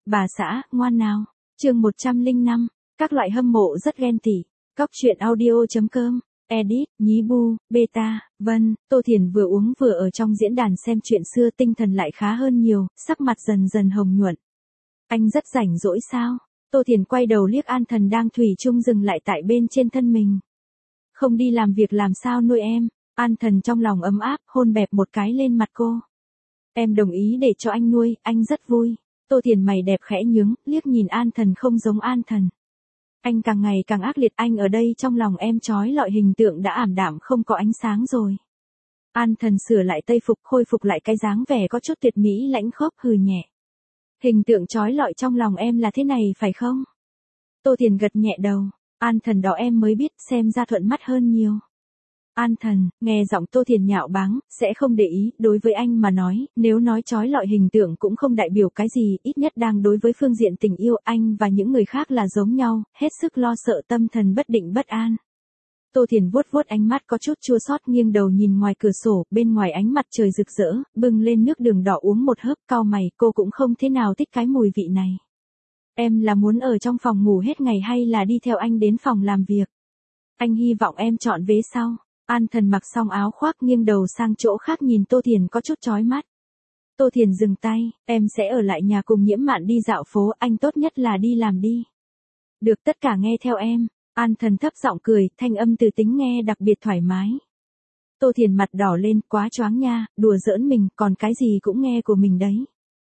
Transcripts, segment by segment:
Bà xã, ngoan nào. Chương 105, các loại hâm mộ rất ghen tị. Cóc truyện audio.com. Edit, Nhí Bu, Beta, Vân. Tô Thiền vừa uống vừa ở trong diễn đàn xem chuyện xưa, tinh thần lại khá hơn nhiều, sắc mặt dần dần hồng nhuận. Anh rất rảnh rỗi sao? Tô Thiền quay đầu liếc An Thần đang thủy chung dừng lại tại bên trên thân mình. Không đi làm việc làm sao nuôi em? An Thần trong lòng ấm áp, hôn bẹp một cái lên mặt cô. Em đồng ý để cho anh nuôi, anh rất vui. Tô Thiền mày đẹp khẽ nhướng, liếc nhìn An Thần không giống An Thần. Anh càng ngày càng ác liệt, anh ở đây trong lòng em trói lọi, hình tượng đã ảm đạm không có ánh sáng rồi. An Thần sửa lại tây phục, khôi phục lại cái dáng vẻ có chút tuyệt mỹ lãnh khốc, hừ nhẹ. Hình tượng trói lọi trong lòng em là thế này phải không? Tô Thiền gật nhẹ đầu. An Thần đó em mới biết, xem ra thuận mắt hơn nhiều. An Thần, nghe giọng Tô Thiền nhạo báng, sẽ không để ý, đối với anh mà nói, nếu nói trói lọi hình tượng cũng không đại biểu cái gì, ít nhất đang đối với phương diện tình yêu, anh và những người khác là giống nhau, hết sức lo sợ, tâm thần bất định bất an. Tô Thiền vuốt vuốt ánh mắt có chút chua xót, nghiêng đầu nhìn ngoài cửa sổ, bên ngoài ánh mặt trời rực rỡ, bưng lên nước đường đỏ uống một hớp, cau mày, cô cũng không thế nào thích cái mùi vị này. Em là muốn ở trong phòng ngủ hết ngày hay là đi theo anh đến phòng làm việc? Anh hy vọng em chọn vế sau. An Thần mặc xong áo khoác nghiêng đầu sang chỗ khác nhìn Tô Thiền có chút chói mắt. Tô Thiền dừng tay, em sẽ ở lại nhà cùng Nhiễm Mạn đi dạo phố, anh tốt nhất là đi làm đi. Được, tất cả nghe theo em. An Thần thấp giọng cười, thanh âm từ tính nghe đặc biệt thoải mái. Tô Thiền mặt đỏ lên, quá choáng nha, đùa giỡn mình, còn cái gì cũng nghe của mình đấy.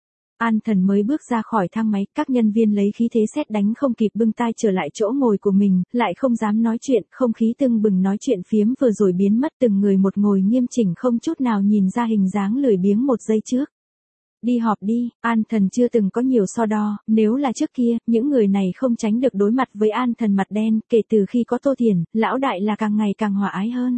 An Thần mới bước ra khỏi thang máy, các nhân viên lấy khí thế sét đánh không kịp bưng tai trở lại chỗ ngồi của mình, lại không dám nói chuyện, không khí tưng bừng nói chuyện phiếm vừa rồi biến mất, từng người một ngồi nghiêm chỉnh không chút nào nhìn ra hình dáng lười biếng một giây trước. Đi họp đi, An Thần chưa từng có nhiều so đo, nếu là trước kia, những người này không tránh được đối mặt với An Thần mặt đen, kể từ khi có Tô Thiền, lão đại là càng ngày càng hòa ái hơn.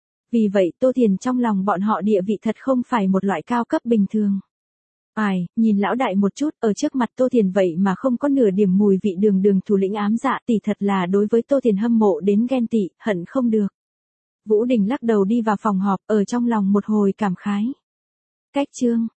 Vì vậy Tô Thiền trong lòng bọn họ địa vị thật không phải một loại cao cấp bình thường. Ai, nhìn lão đại một chút, ở trước mặt Tô Thiền vậy mà không có nửa điểm mùi vị đường thủ lĩnh ám dạ, tỷ thật là đối với Tô Thiền hâm mộ đến ghen tị, hận không được. Vũ Đình lắc đầu đi vào phòng họp, ở trong lòng một hồi cảm khái. Cách chương.